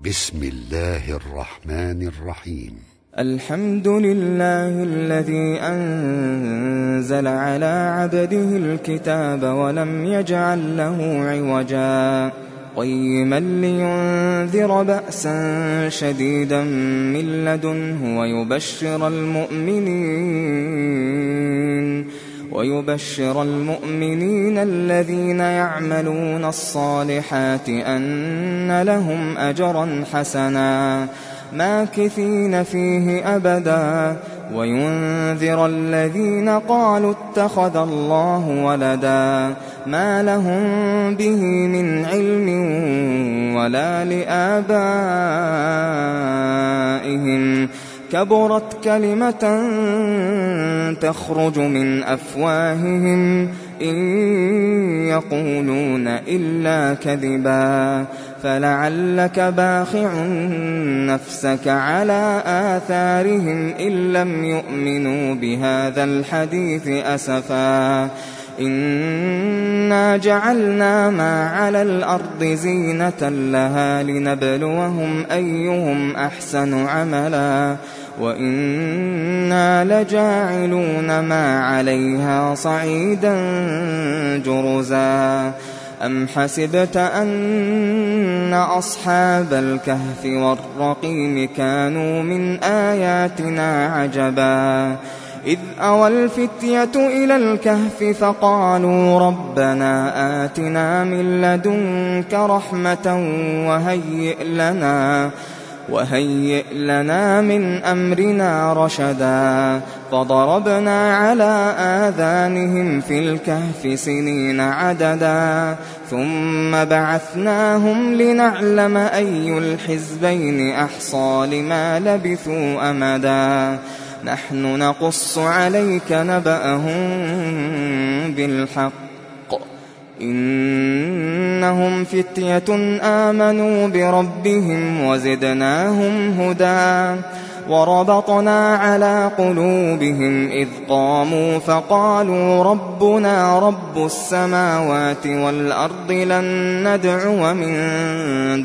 بسم الله الرحمن الرحيم. الحمد لله الذي أنزل على عبده الكتاب ولم يجعل له عوجا قيما لينذر بأسا شديدا من لدنه ويبشر المؤمنين الذين يعملون الصالحات أن لهم أجرا حسنا ماكثين فيه أبدا وينذر الذين قالوا اتخذ الله ولدا ما لهم به من علم ولا لآبائهم كبرت كلمة تخرج من أفواههم إن يقولون إلا كذبا فلعلك باخع نفسك على آثارهم إن لم يؤمنوا بهذا الحديث أسفا إنا جعلنا ما على الأرض زينة لها لنبلوهم أيهم أحسن عملا وإنا لجاعلون ما عليها صعيدا جرزا أم حسبت أن أصحاب الكهف والرقيم كانوا من آياتنا عجبا إذ أوى الفتية إلى الكهف فقالوا ربنا آتنا من لدنك رحمة وهيئ لنا من أمرنا رشدا فضربنا على آذانهم في الكهف سنين عددا ثم بعثناهم لنعلم أي الحزبين أحصى لما لبثوا أمدا نحن نقص عليك نبأهم بالحق إنهم فتية آمنوا بربهم وزدناهم هدى وربطنا على قلوبهم إذ قاموا فقالوا ربنا رب السماوات والأرض لن ندعو من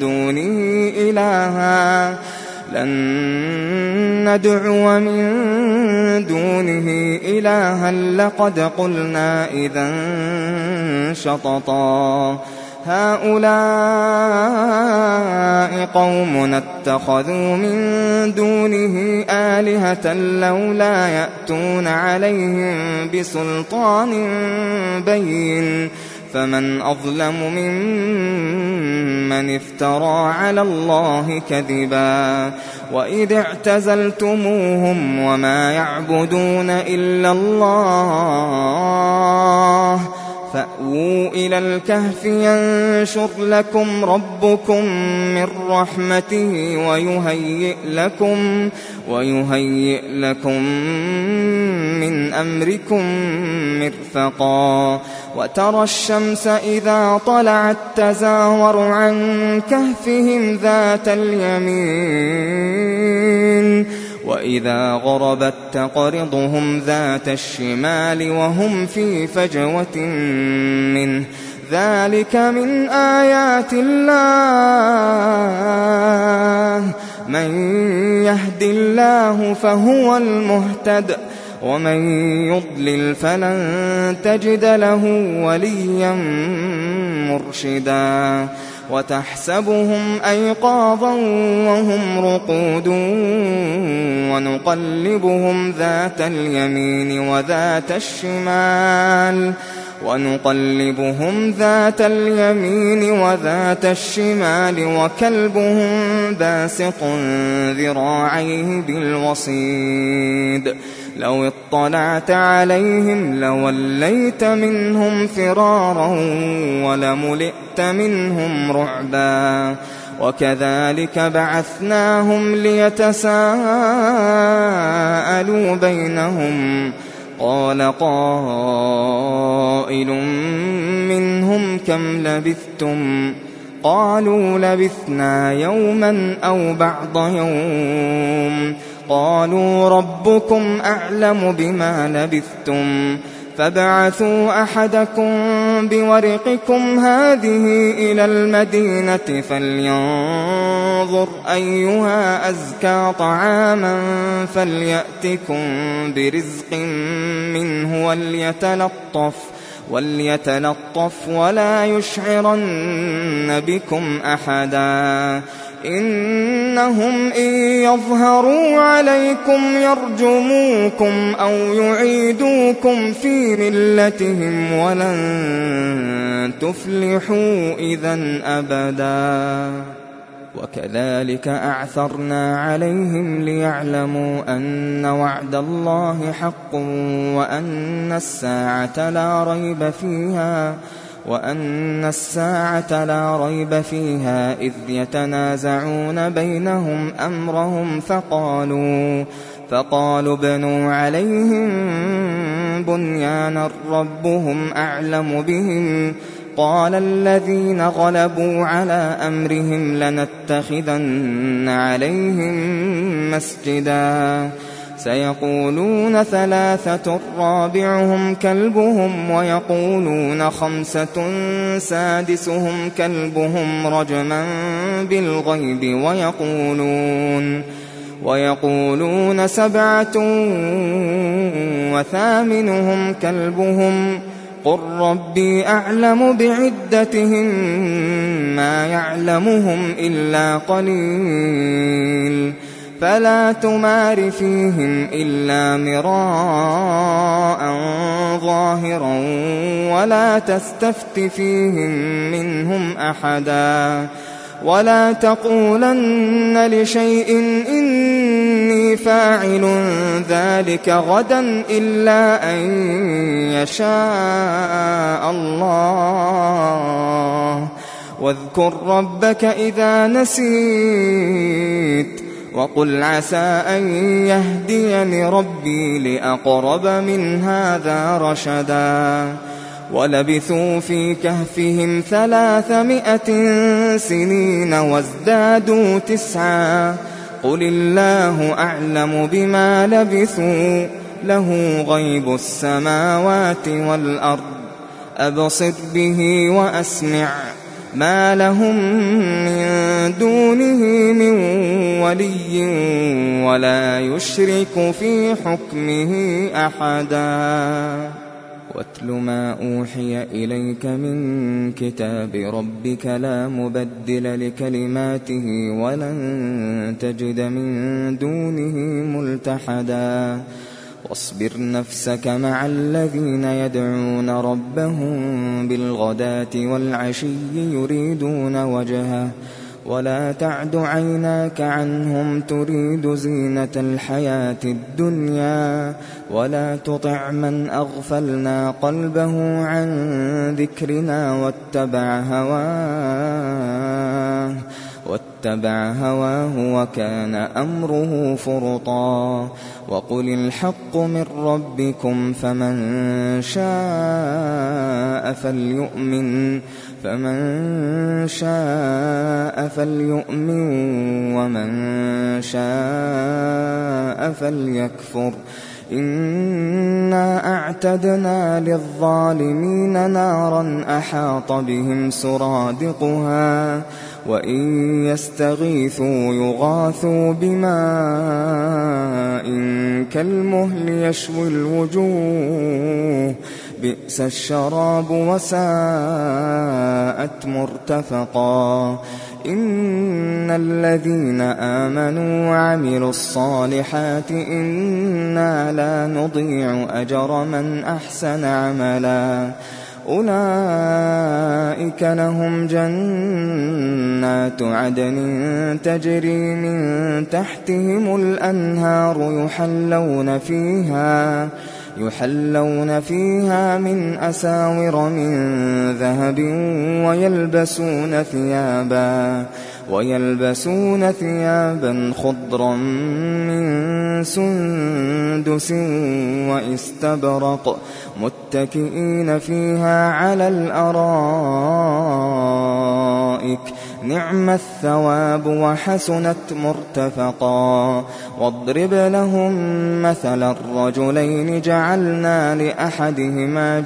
دونه إلها لقد قلنا إذا شططا هؤلاء قومنا اتخذوا من دونه آلهة لولا يأتون عليهم بسلطان بين فمن أظلم ممن افترى على الله كذبا وإذ اعتزلتموهم وما يعبدون إلا الله فأووا إلى الكهف ينشر لكم ربكم من رحمته ويهيئ لكم من أمركم مرفقا وترى الشمس إذا طلعت تزاور عن كهفهم ذات اليمين وإذا غربت تقرضهم ذات الشمال وهم في فجوة منه ذلك من آيات الله من يهد الله فهو المهتد ومن يضلل فلن تجد له وليا مرشدا وتحسبهم أيقاظا وهم رقود ونقلبهم ذات اليمين وذات الشمال وكلبهم باسط ذراعيه بالوصيد لو اطلعت عليهم لوليت منهم فرارا ولملئت منهم رعبا وكذلك بعثناهم ليتساءلوا بينهم قال قائل منهم كم لبثتم قالوا لبثنا يوما أو بعض يوم قالوا ربكم أعلم بما لبثتم فابعثوا أحدكم بورقكم هذه إلى المدينة فلينظر فلينظر أيها أزكى طعاما فليأتكم برزق منه وليتلطف ولا يشعرن بكم أحدا إنهم إن يظهروا عليكم يرجموكم أو يعيدوكم في ملتهم ولن تفلحوا إذن أبدا وكذلك أعثرنا عليهم ليعلموا أن وعد الله حق وأن الساعة لا ريب فيها إذ يتنازعون بينهم أمرهم فقالوا ابنوا عليهم بنيانا ربهم أعلم بهم قال الذين غلبوا على أمرهم لنتخذن عليهم مسجدا سيقولون 3 رابعهم كلبهم ويقولون 5 سادسهم كلبهم رجما بالغيب ويقولون 7 وثامنهم كلبهم قل ربي أعلم بعدتهم ما يعلمهم إلا قليل فلا تمار فيهم إلا مراء ظاهرا ولا تستفت فيهم منهم أحدا ولا تقولن لشيء إني فاعل ذلك غدا إلا أن يشاء الله واذكر ربك إذا نسيت وقل عسى أن يهديني ربي لأقرب من هذا رشدا ولبثوا في كهفهم 300 سنين وازدادوا 9 قل الله أعلم بما لبثوا له غيب السماوات والأرض أبصر به وأسمع ما لهم من دونه من ولي ولا يشرك في حكمه أحدا واتل ما أوحي إليك من كتاب ربك لا مبدل لكلماته ولن تجد من دونه ملتحدا واصبر نفسك مع الذين يدعون ربهم بالغداة والعشي يريدون وجهه ولا تعد عيناك عنهم تريد زينة الحياة الدنيا ولا تطع من أغفلنا قلبه عن ذكرنا واتبع هواه وكان أمره فرطا وقل الحق من ربكم فمن شاء فليؤمن ومن شاء فليكفر إنا أعتدنا للظالمين نارا أحاط بهم سرادقها وإن يستغيثوا يغاثوا بماء كالمهل يشوي الوجوه بئس الشراب وساءت مرتفقا إن الذين آمنوا وعملوا الصالحات إنا لا نضيع أجر من أحسن عملا أولئك لهم جنات عدن تجري من تحتهم الأنهار يحلون فيها من أساور من ذهب ويلبسون ثيابا خضرا من سندس واستبرق متكئين فيها على الأرائك نعم الثواب وحسنت مرتفقا واضرب لهم مثل الرجلين جعلنا لأحدهما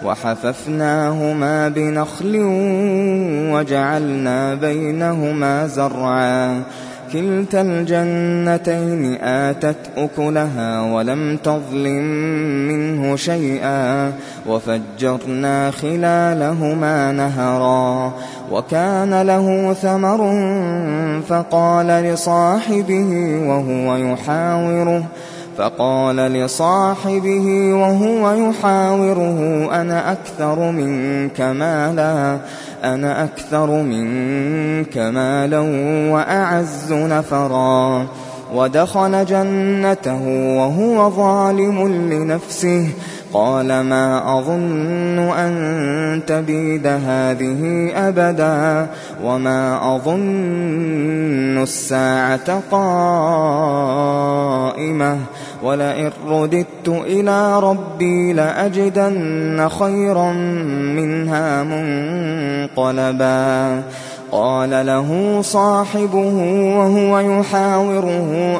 وحففناهما بنخل وجعلنا بينهما زرعا كلتا الجنتين آتت أكلها ولم تظلم منه شيئا وفجرنا خلالهما نهرا وكان له ثمر فقال لصاحبه وهو يحاوره أنا أكثر منك مالا وأعز نفرا ودخل جنته وهو ظالم لنفسه قال ما أظن أن تبيد هذه أبدا وما أظن الساعة قائمة ولئن رددت إلى ربي لأجدن خيرا منها منقلبا قال له صاحبه وهو يحاوره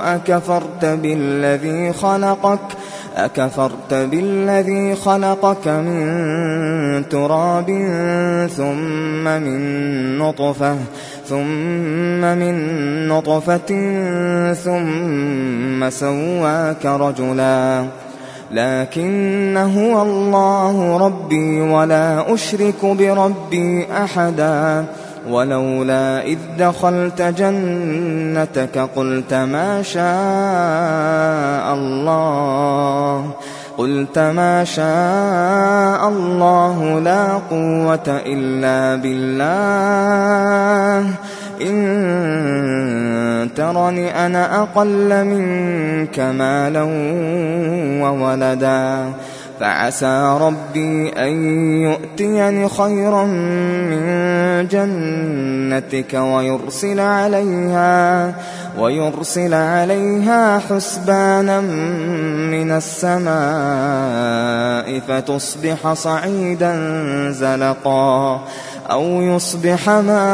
أكفرت بالذي خلقك من تراب ثم من نطفة ثم سواك رجلا لكن هو الله ربي ولا أشرك بربي أحدا ولولا إذ دخلت جنتك قلت ما شاء الله لا قوة إلا بالله إن ترني أنا أقل منك مالا وولدا فعسى ربي أن يؤتيني خيرا من جنتك ويرسل عليها حسبانا من السماء فتصبح صعيدا زلقا أو يصبح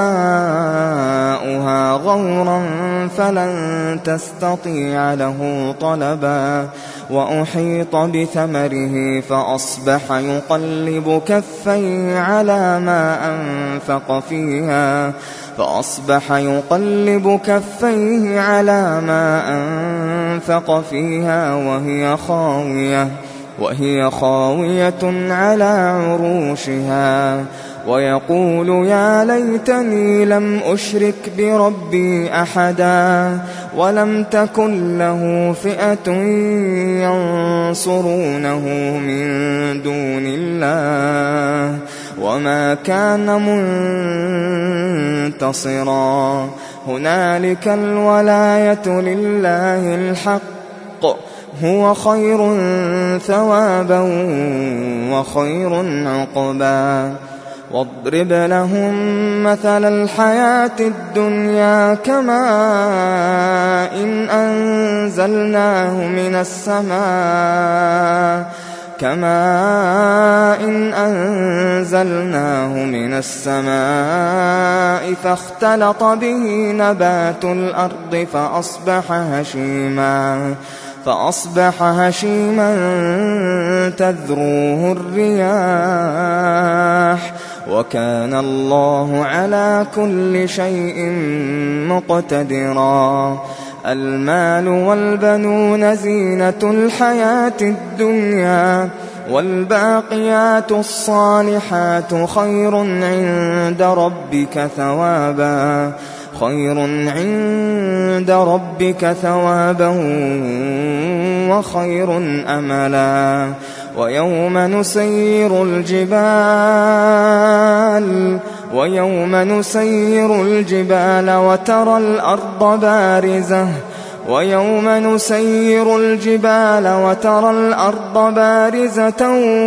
ماؤها غورا فلن تستطيع له طلبا وأحيط بثمره فأصبح يقلب كفيه على ما أنفق فيها وهي خاوية على عروشها ويقول يا ليتني لم أشرك بربي أحدا ولم تكن له فئة ينصرونه من دون الله وما كان منتصرا هنالك الولاية لله الحق هو خير ثوابا وخير عقبا واضرب لهم مثل الحياة الدنيا كماء إن أنزلناه من السماء فاختلط به نبات الأرض فأصبح هشيما تذروه الرياح وكان الله على كل شيء مقتدرا المال والبنون زينة الحياة الدنيا والباقيات الصالحات خير عند ربك ثوابا وخير أملا ويوم نسير الجبال وترى الأرض بارزة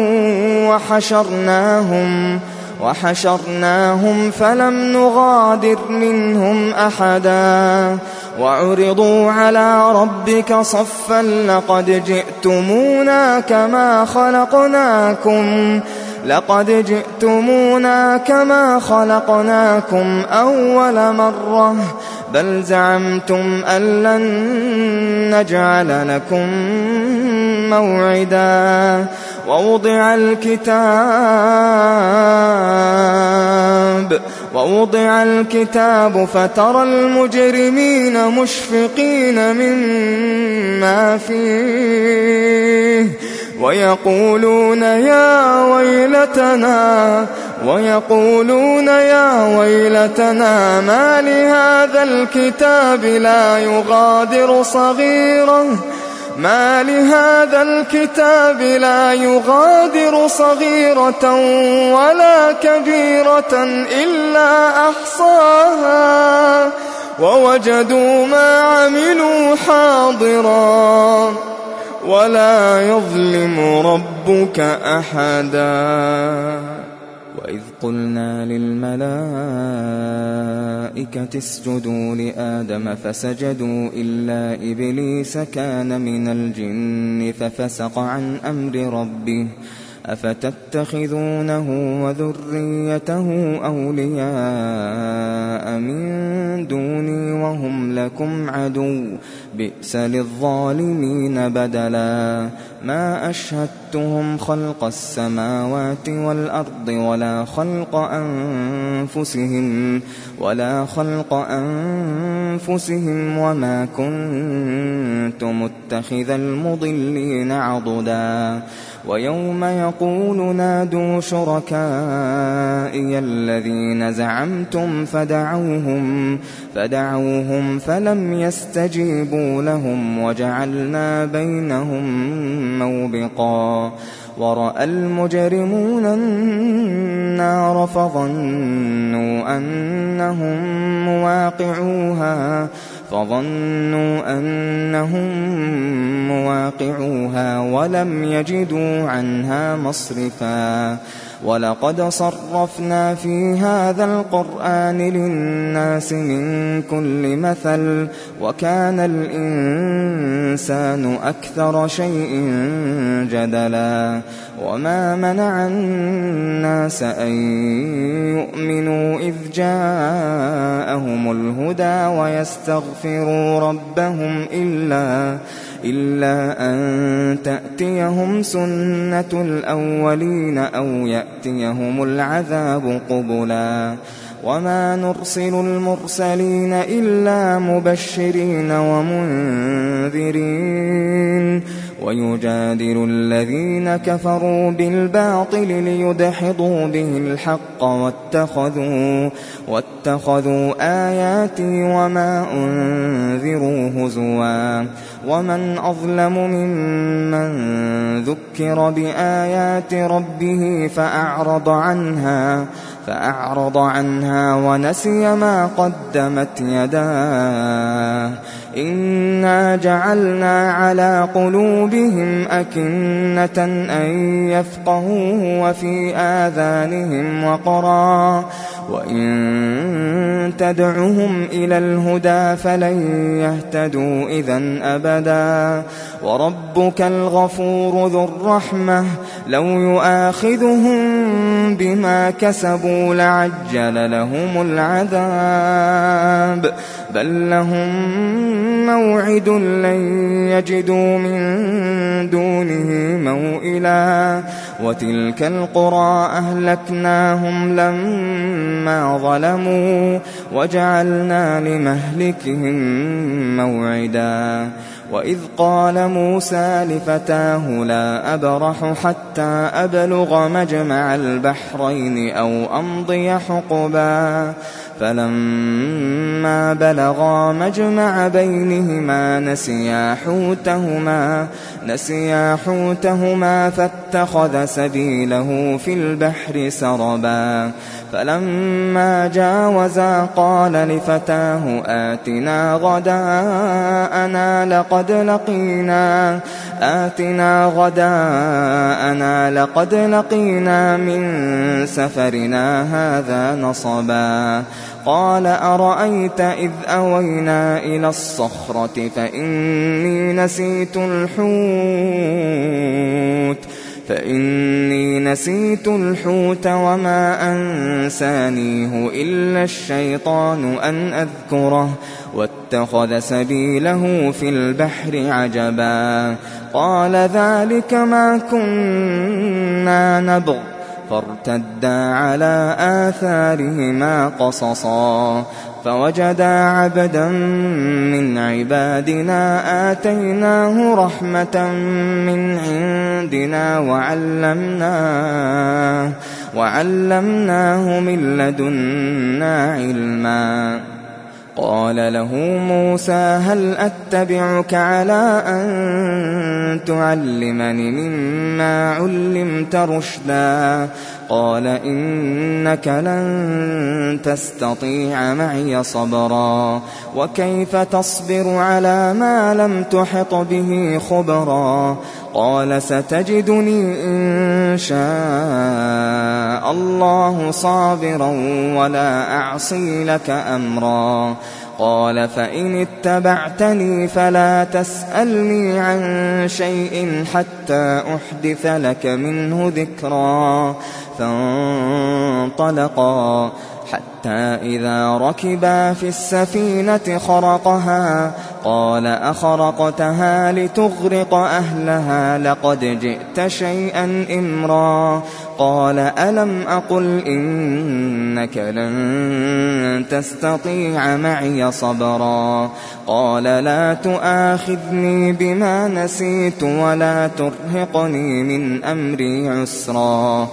وحشرناهم فلم نغادر منهم أحدا وعرضوا على ربك صفا لقد جئتمونا كما خلقناكم أول مرة بل زعمتم أن لن نجعل لكم موعدا ووضع الكتاب فترى المجرمين مشفقين مما فيه ويقولون يا ويلتنا ما لهذا الكتاب لا يغادر صغيرة ولا كبيرة إلا أحصاها ووجدوا ما عملوا حاضرا ولا يظلم ربك أحدا. وإذ قلنا للملائكة اسجدوا لآدم فسجدوا إلا إبليس كان من الجن ففسق عن أمر ربه أفتتخذونه وذريته أولياء من دوني وهم لكم عدو بئس للظالمين بدلا. ما أشهدتهم خلق السماوات والأرض ولا خلق أنفسهم وما كنت متخذ المضلين عضدا. ويوم يقول نادوا شركائي الذين زعمتم فدعوهم فلم يستجيبوا لهم وجعلنا بينهم موبقا. ورأى المجرمون النار فظنوا أنهم مواقعوها ولم يجدوا عنها مصرفا. ولقد صرفنا في هذا القرآن للناس من كل مثل وكان الإنسان أكثر شيء جدلا. وما منع الناس أن يؤمنوا إذ جاءهم الهدى ويستغفروا ربهم إلا أن تأتيهم سنة الأولين أو يأتيهم العذاب قبلا. وما نرسل المرسلين إلا مبشرين ومنذرين ويجادل الذين كفروا بالباطل ليدحضوا به الحق واتخذوا آياتي وما أنذروا هزوا. ومن أظلم ممن ذكر بآيات ربه فأعرض عنها ونسي ما قدمت يداه. إنا جعلنا على قلوبهم أكنة أن يفقهوه وفي آذانهم وقرا وإن تدعهم إلى الهدى فلن يهتدوا إذن أبدا. وربك الغفور ذو الرحمة لو يؤاخذهم بما كسبوا لعجل لهم العذاب بل لهم موعد لن يجدوا من دونه موئلا. وتلك القرى أهلكناهم لما ظلموا وجعلنا لمهلكهم موعدا. وإذ قال موسى لفتاه لا أبرح حتى أبلغ مجمع البحرين أو أمضي حقبا. فلما بلغا مجمع بينهما نسيا حوتهما فاتخذ سبيله في البحر سربا. فلما جاوزا قال لفتاه آتنا غداءنا لقد لقينا من سفرنا هذا نصبا. قال أرأيت إذ أوينا إلى الصخرة فإني نسيت فإني نسيت الحوت وما أنسانيه إلا الشيطان أن أذكره واتخذ سبيله في البحر عجبا قال ذلك ما كنا نبغ فارتدا على آثارهما قصصا فوجدا عبدا من عبادنا آتيناه رحمة من عندنا وعلمناه من لدنا علما قال له موسى هل أتبعك على أن تعلمني مما علمت رشدا قال إنك لن تستطيع معي صبرا وكيف تصبر على ما لم تحط به خبرا قال ستجدني إن شاء الله صابرا ولا أعصي لك أمرا قال فإن اتبعتني فلا تسألني عن شيء حتى أحدث لك منه ذكرا فانطلقا حتى إذا ركبا في السفينة خرقها قال أخرقتها لتغرق أهلها لقد جئت شيئا إمرا قال ألم أقل إنك لن تستطيع معي صبرا قال لا تؤاخذني بما نسيت ولا ترهقني من أمري عسرا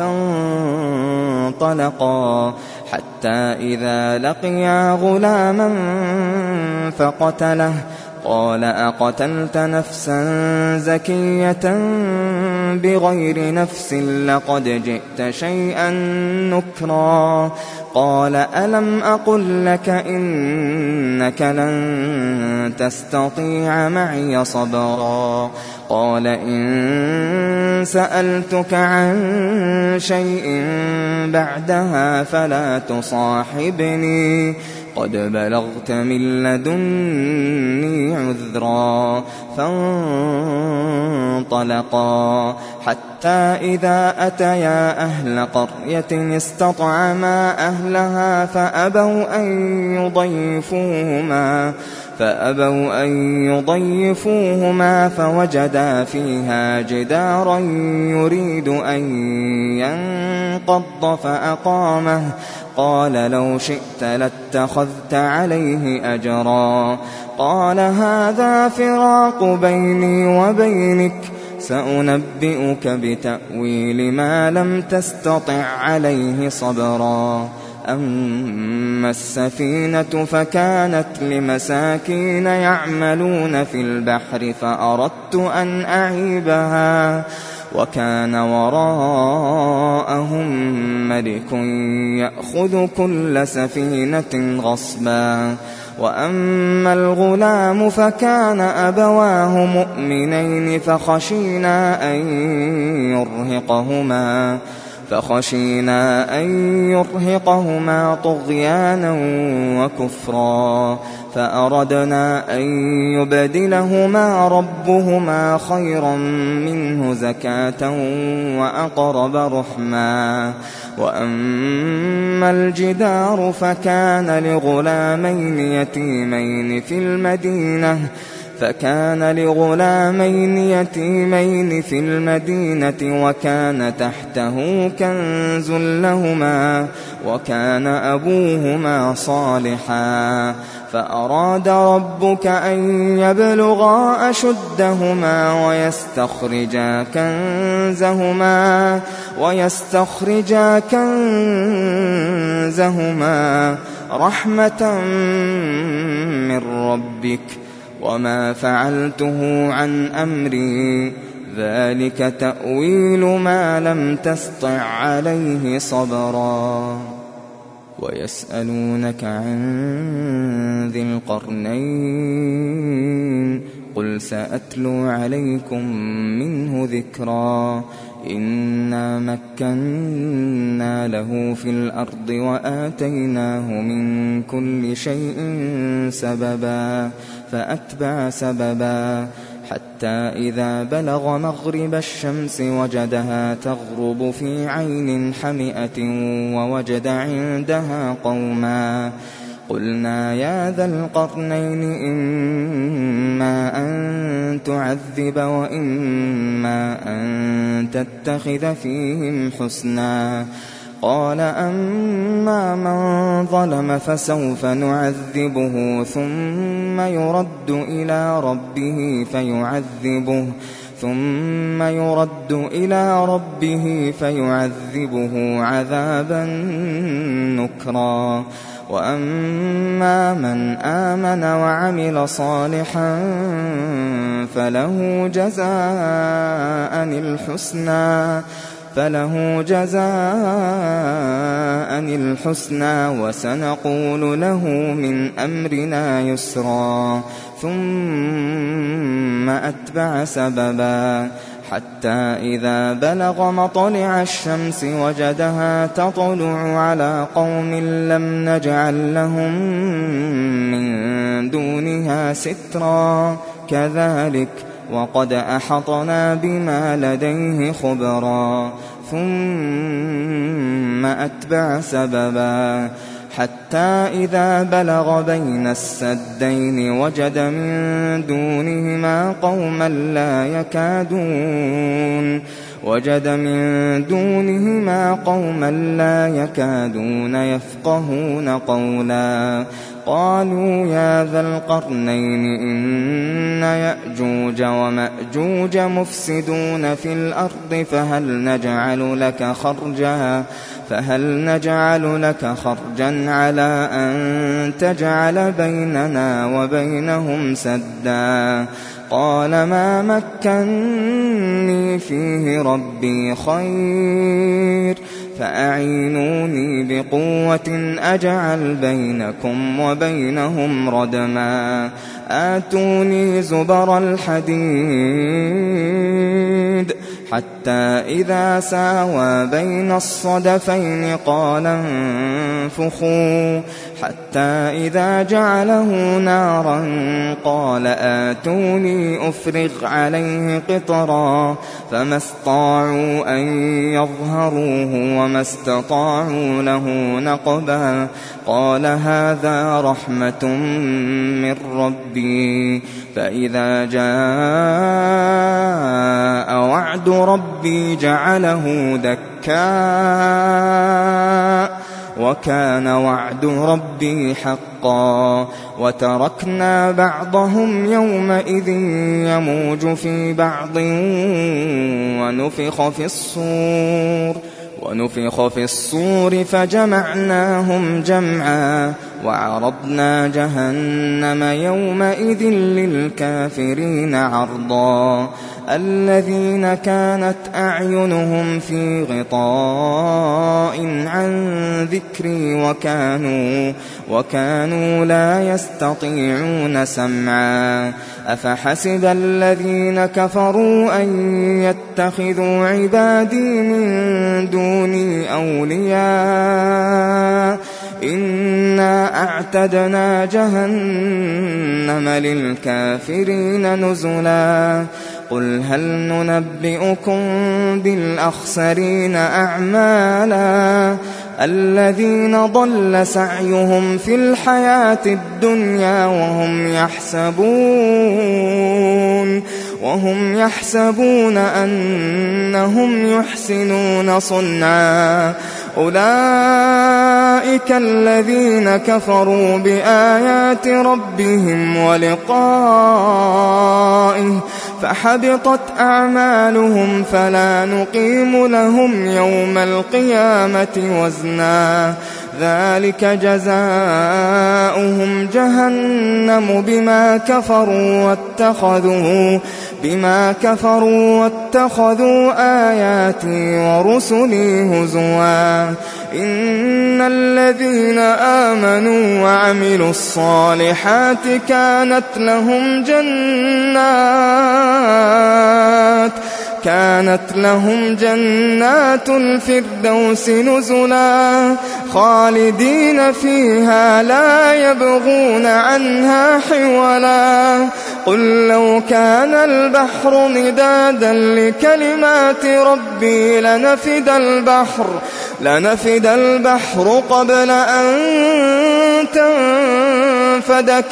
فانطلقا حتى إذا لقيا غلاما فقتله قال أقتلت نفسا زكية بغير نفس لقد جئت شيئا نكرا قال ألم أقل لك إنك لن تستطيع معي صبرا قال إن سألتك عن شيء بعدها فلا تصاحبني قد بلغت من لدني عذرا فانطلقا حتى إذا أتيا أهل قرية استطعما أهلها فأبوا أن يضيفوهما فوجدا فيها جدارا يريد أن ينقض فأقامه قال لو شئت لاتخذت عليه أجرا قال هذا فراق بيني وبينك سأنبئك بتأويل ما لم تستطع عليه صبرا أما السفينة فكانت لمساكين يعملون في البحر فأردت أن أعيبها وكان وراءهم ملك يأخذ كل سفينة غصبا وأما الغلام فكان أبواه مؤمنين فخشينا أن يرهقهما طغيانا وكفرا فأردنا أن يبدلهما ربهما خيرا منه زكاة وأقرب رحما وأما الجدار فكان لغلامين يتيمين في المدينة وكان تحته كنز لهما وكان أبوهما صالحا فأراد ربك أن يبلغا أشدهما ويستخرجا كنزهما رحمة من ربك وما فعلته عن أمري ذلك تأويل ما لم تسطع عليه صبرا ويسألونك عن ذي القرنين قل سأتلو عليكم منه ذكرا إنا مكنا له في الأرض وآتيناه من كل شيء سببا فأتبع سببا حتى إذا بلغ مغرب الشمس وجدها تغرب في عين حمئة ووجد عندها قوما قلنا يا ذا القرنين إما أن تعذب وإما أن تتخذ فيهم حسنا قال أما من ظلم فسوف نعذبه ثم يرد إلى ربه فيعذبه عذابا نكرا وأما من آمن وعمل صالحا فله جزاء الحسنى وسنقول له من أمرنا يسرا ثم أتبع سببا حتى إذا بلغ مطلع الشمس وجدها تطلع على قوم لم نجعل لهم من دونها سترا كذلك وقد أحطنا بما لديه خبرا ثم أتبع سببا حتى إذا بلغ بين السدين وجد من دونهما قوما لا يكادون يفقهون قولا قالوا يا ذا القرنين إن يأجوج ومأجوج مفسدون في الأرض فهل نجعل لك خرجا على أن تجعل بيننا وبينهم سدا قال ما مكني فيه ربي خير فأعينوني بقوة أجعل بينكم وبينهم ردما آتوني زبر الحديد حتى إذا ساوى بين الصدفين قال انفخوا حتى إذا جعله نارا قال آتوني أفرغ عليه قطرا فما استطاعوا أن يظهروه وما استطاعوا له نقبا قال هذا رحمة من ربي فإذا جاء وعد ربي جعله دكا وكان وعد ربي حقا وتركنا بعضهم يومئذ يموج في بعض ونفخ في الصور فجمعناهم جمعا وعرضنا جهنم يومئذ للكافرين عرضا الذين كانت أعينهم في غطاء عن ذكري وكانوا لا يستطيعون سمعا أفحسب الذين كفروا أن يتخذوا عبادي من دوني أولياء إنا أعتدنا جهنم للكافرين نزلا قل هل ننبئكم بالأخسرين أعمالا الذين ضل سعيهم في الحياة الدنيا وهم يحسبون أنهم يحسنون صنعا أولئك الذين كفروا بآيات ربهم ولقائه فحبطت أعمالهم فلا نقيم لهم يوم القيامة وزنا ذلك جزاؤهم جهنم بما كفروا واتخذوا آياتي ورسلي هزوا إن الذين آمنوا وعملوا الصالحات كانت كانت لهم جنات الفردوس نزلا خالدين فيها لا يبغون عنها حولا قل لو كان البحر مدادا لكلمات ربي لنفد البحر قبل أن تنفد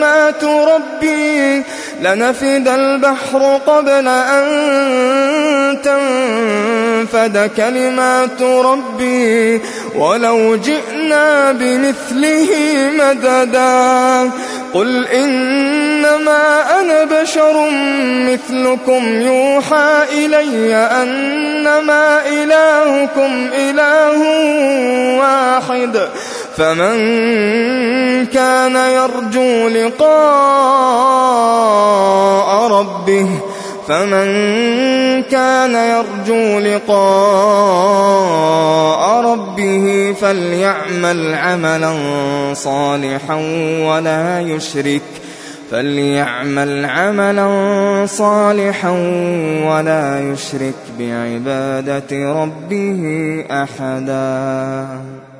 كلمات ربي ولو جئنا بمثله مددا قل إنما أنا بشر مثلكم يوحى إلي أنما إلهكم إله واحد فمن كان يرجو لقاء ربه فليعمل عملا صالحا ولا يشرك بعبادة ربه أحدا.